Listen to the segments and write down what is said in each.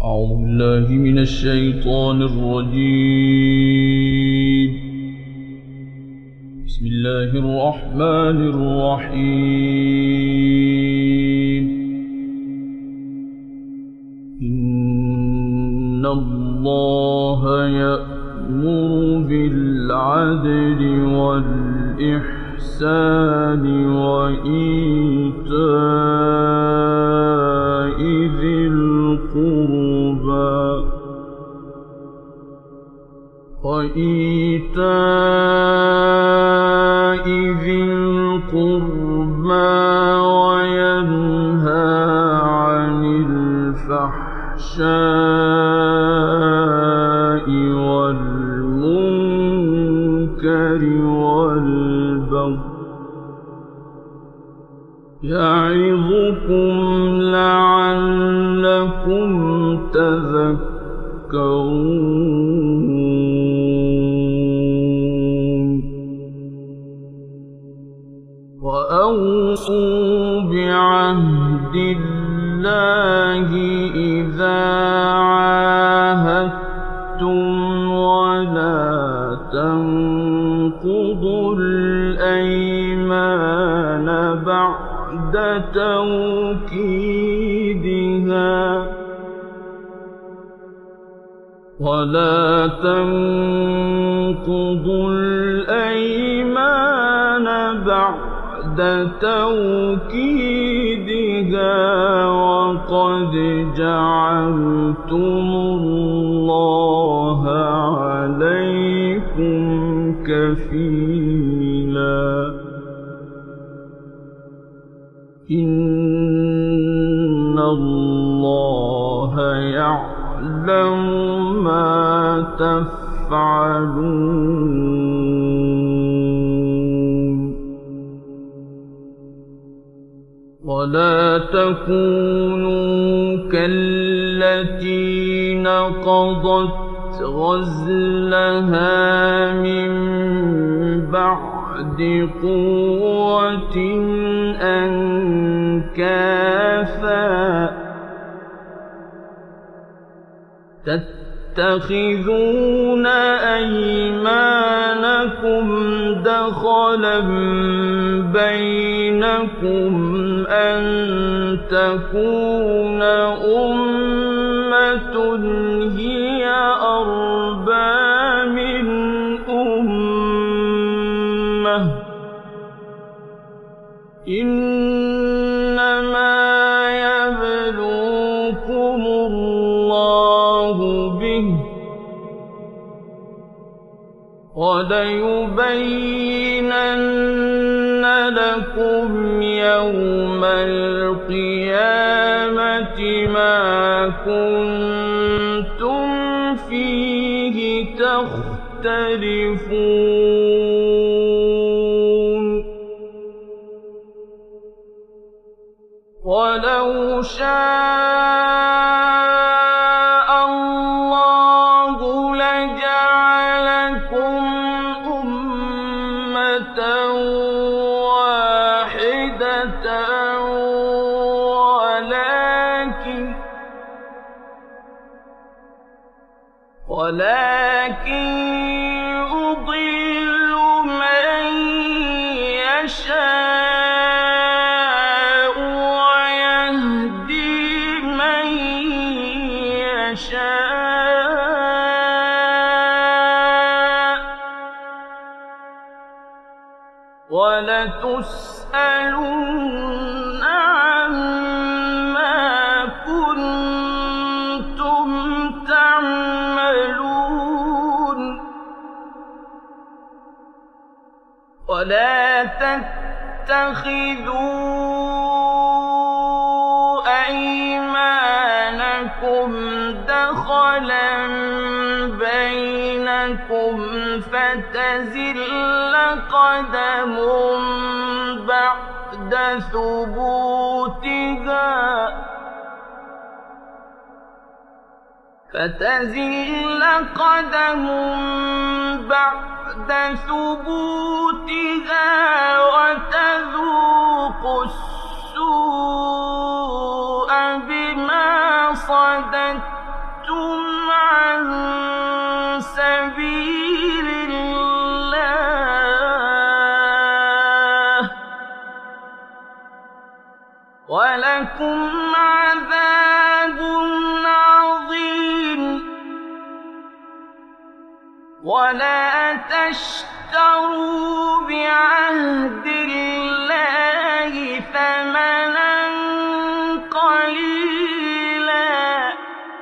أعوذ بالله من الشيطان الرجيم. بسم الله الرحمن الرحيم. إن الله يأمر بالعدل والإحسان وإيتاء ذي القربى وينهى عن الفحشاء والمنكر والبغي يعظكم لعلكم تذكرون. وأوفوا بعهد الله إذا عاهدتم ولا تنقضوا الأيمان بعد توكيدها وقد جعلتم الله عليكم كفيلا. إن الله يعلم ما تفعلون. ولا تكونوا كالتي نقضت غزلها من بعد قوة أنكاثا تتخذون أيمانكم دخلا بينكم أن تكون أمة هي أربى من أمة إنما يبلوكم الله به وليبينن لكم يوم القيامة ما كنتم فيه تختلفون. ولو شاء الله لجعلكم أمة واحدة ولكن يضل من يشاء ويهدي من يشاء ولتسألن عما كنتم تعملون. ولا تتخذوا أيمانكم دخلا بينكم فتزل قدم بعد ثبوتها وتذوقوا السوء بما صددتم صددتم عن سبيل الله ولكم عذاب عظيم ولا تشتروا بعهد الله ثمنا قليلا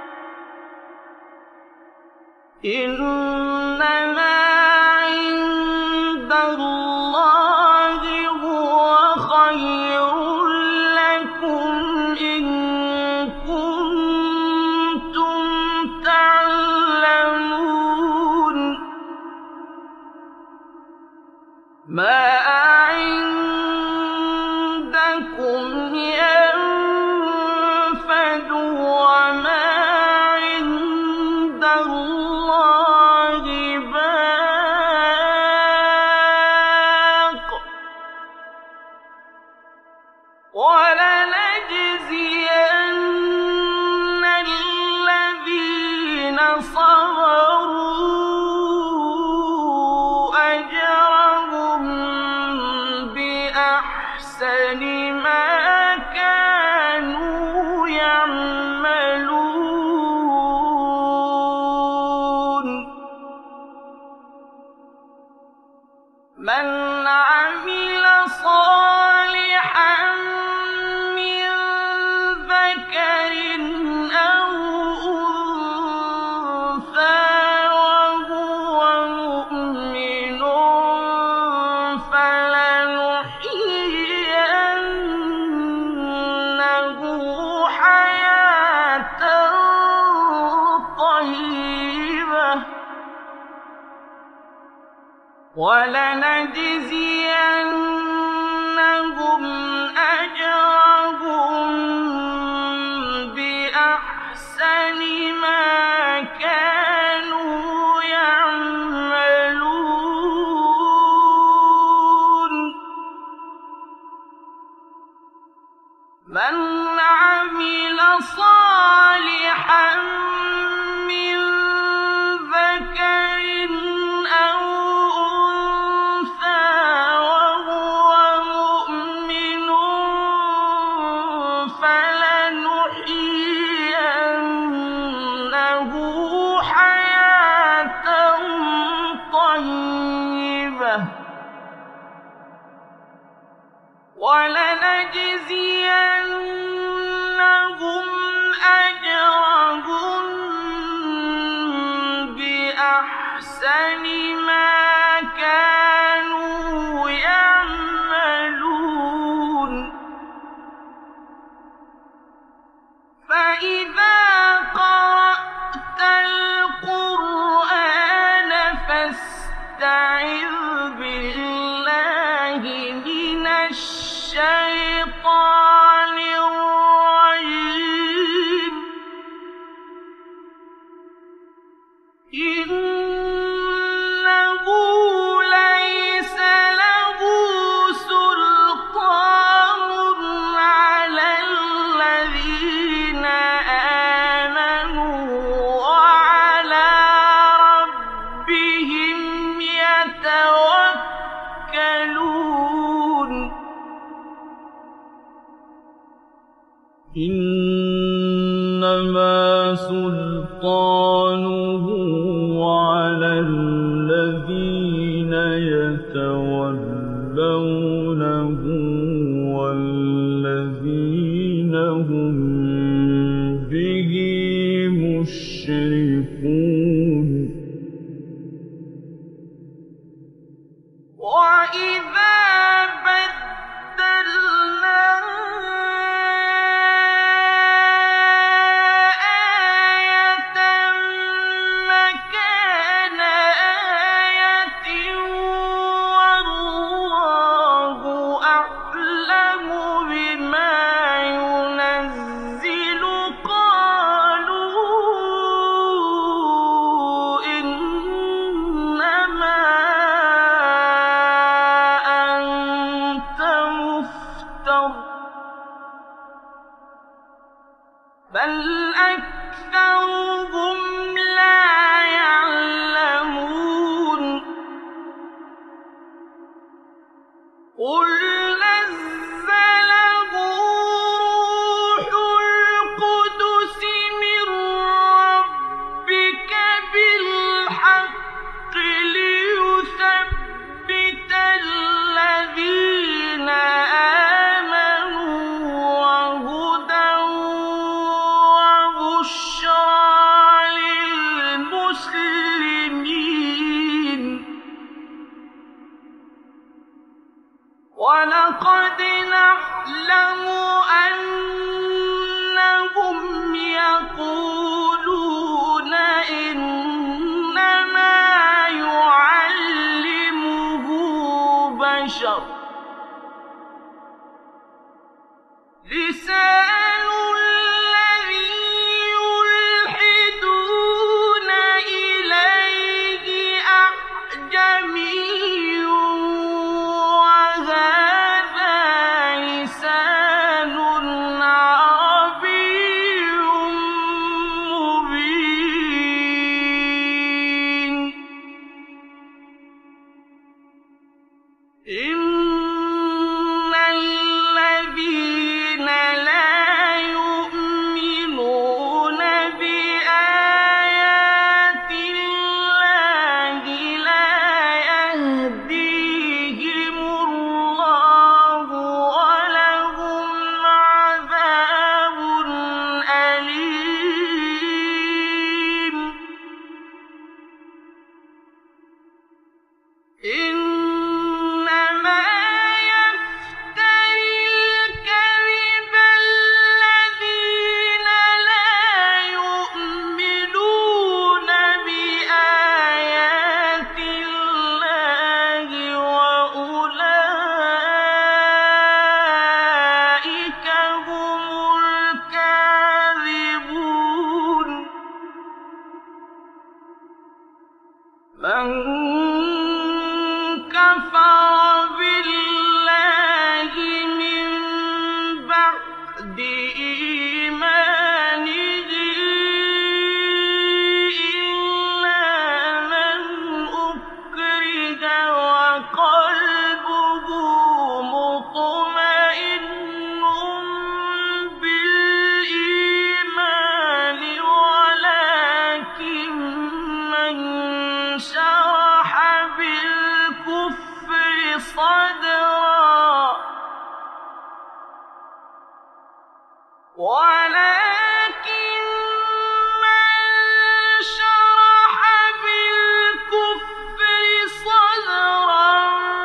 إنما عند الله هو خير لكم إن كنتم تعلمون ما عندكم ينفد وما عند الله باق ولنجزين الذين صبروا أجرهم بأحسن ما كانوا يعملون من عمل صالحا من ذكر أو أنثى وهو مؤمن فلنحيينه حياة طيبة ولنجزينهم أجرهم بأحسن ما كانوا يعملون من عمل صالحا من ذكر أو أنثى وهو مؤمن فلنحيينه حياة طيبة ولنجزينهم أجرهم بأحسن ما كانوا يعملون فإذا قرأت القرآن فاستعذ بالله من الشيطان الرجيم إنه ليس له سلطان على الذين آمنوا وعلى ربهم يتوكلون إنما سلطانه على الذين يتولونه والذين هم به مشركون وإذا بدلنا آية مكان آية والله أعلم بما ينزل قالوا إنما أنت مفتر بل أكثرهم بَعْدِ إِيمَانِهِ إِلَّا مَنْ أُكْرِهَ وَقَلْبُهُ مُطْمَئِنٌّ بِالْإِيمَانِ وَلَٰكِن مَّن شَرَحَ بِالْكُفْرِ صَدْرًا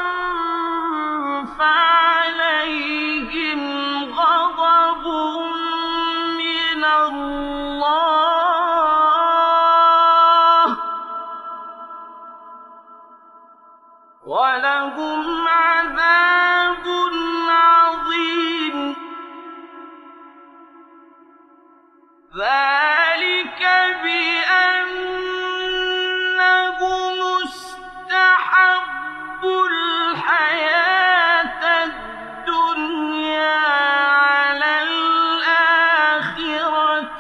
فَعَلَيْهِمْ غَضَبٌ مِّنَ اللَّهِ وَلَهُمْ عَذَابٌ عَظِيمٌ ذَلِكَ بِأَنَّهُمُ اسْتَحَبُّوا الْحَيَاةَ الدُّنْيَا عَلَى الْآخِرَةِ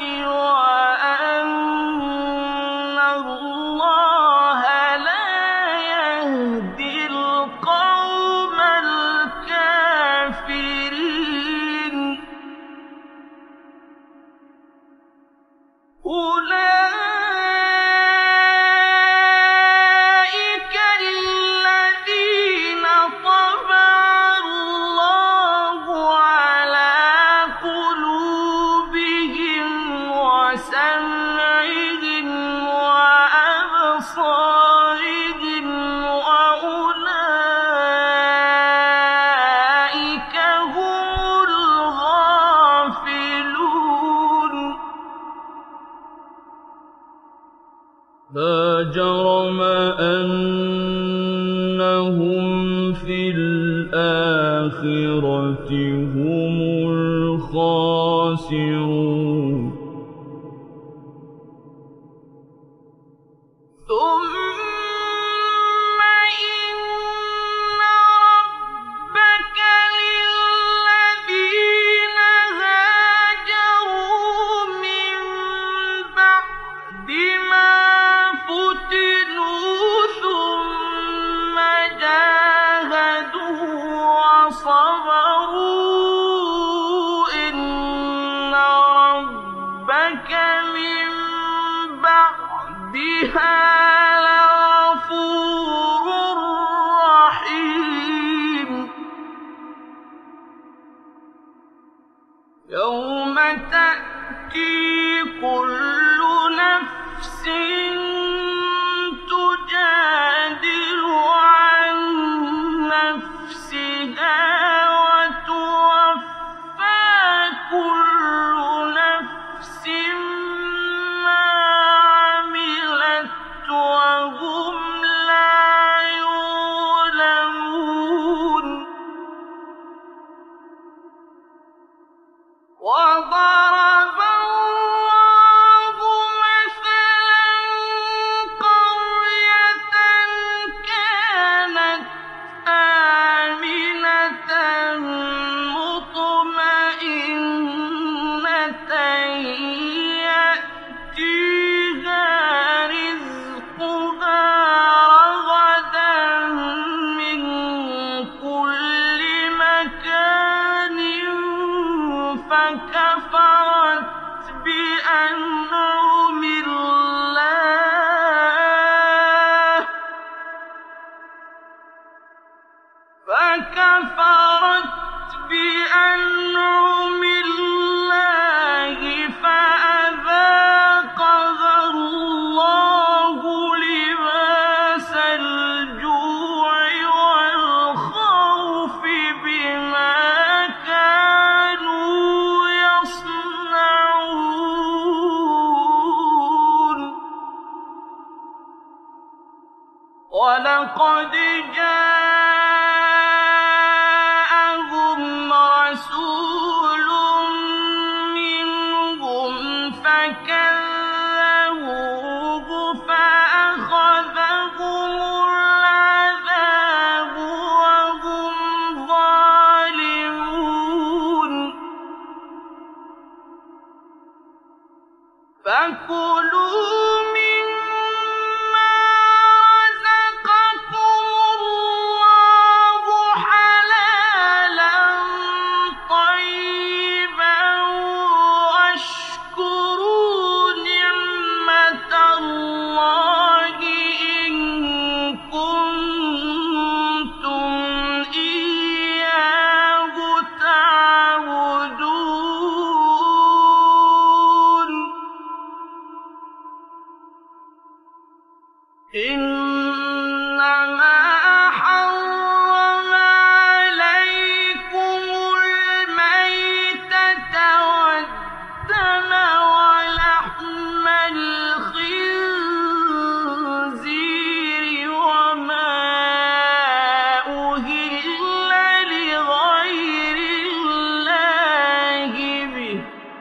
وَأَنَّ اللَّهَ لَا يَهْدِي الْقَوْمَ الْكَافِرِينَ أُولَٰئِكَ الَّذِينَ طَبَعَ اللَّهُ عَلَىٰ قُلُوبِهِمْ وَسَمْعِهِمْ وَأَبْصَارِهِمْ وَأُولَٰئِكَ هُمُ الْغَافِلُونَ لا جرم أنهم في الآخرة هم الخاسرون ثم إن ربك للذين هاجروا من بعد ما فُتِنُوا ثُمَّ جَاهَدُوا وَصَبَرُوا إِنَّ رَبَّكَ مِن بَعْدِهَا لَغَفُورٌ رَّحِيمٌ يَوْمَ تَأْتِي كُلُّ نَفْسٍ تُجَادِلُ عَن نَّفْسِهَا وَتُوَفَّىٰ كُلُّ نَفْسٍ مَّا عَمِلَتْ وَهُمْ لَا يُظْلَمُونَ وَضَرَبَ اللَّهُ مَثَلًا قَرْيَةً كَانَتْ آمِنَةً مُّطْمَئِنَّةً يَأْتِيهَا رِزْقُهَا رَغَدًا مِّن كُلِّ مَكَانٍ فَكَفَرَتْ بِأَنْعُمِ اللَّهِ فَأَذَاقَهَا اللَّهُ لِبَاسَ الْجُوعِ وَالْخَوْفِ بِمَا كَانُوا يَصْنَعُونَ وَلَقَدْ جَاءَهُمْ رَسُولٌ مِّنْهُمْ فَكَذَّبُوهُ فَأَخَذَهُمُ الْعَذَابُ وَهُمْ ظَالِمُونَ فكلوا مما رزقكم الله حلالا طيبا واشكروا نعمة الله إن كنتم إياه تعبدون إنما حرم عليكم الميتة والدم ولحم الخنزير وما أهل لغير الله به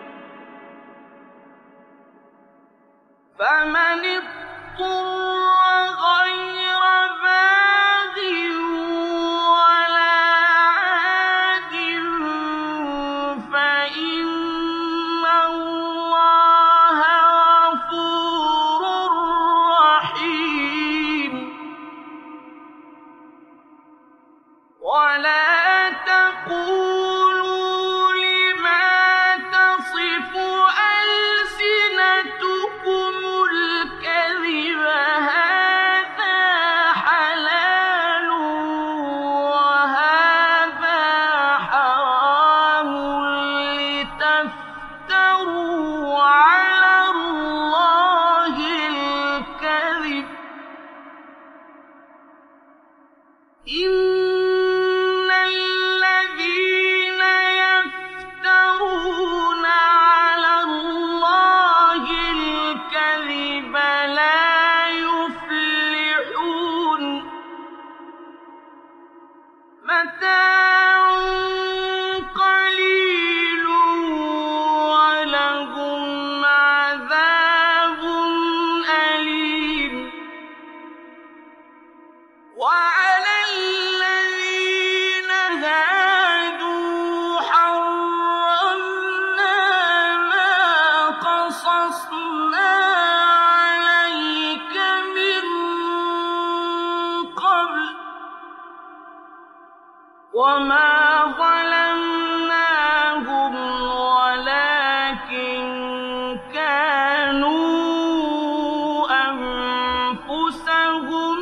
فمن اضطر غير باغ ولا عاد فإن الله غفور رحيم ولا تقولوا لما تصف ألسنتكم الكذب هذا حلال وهذا حرام لتفتروا على الله الكذب إن الذين يفترون على الله الكذب لا يفلحون متاع قليل ولهم عذاب أليم وعلى الذين هادوا حرمنا ما قصصنا عليك من قبل وما ظلمناهم ولكن كانوا أنفسهم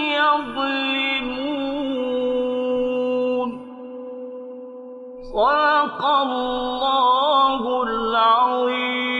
يظلمون صدق الله العظيم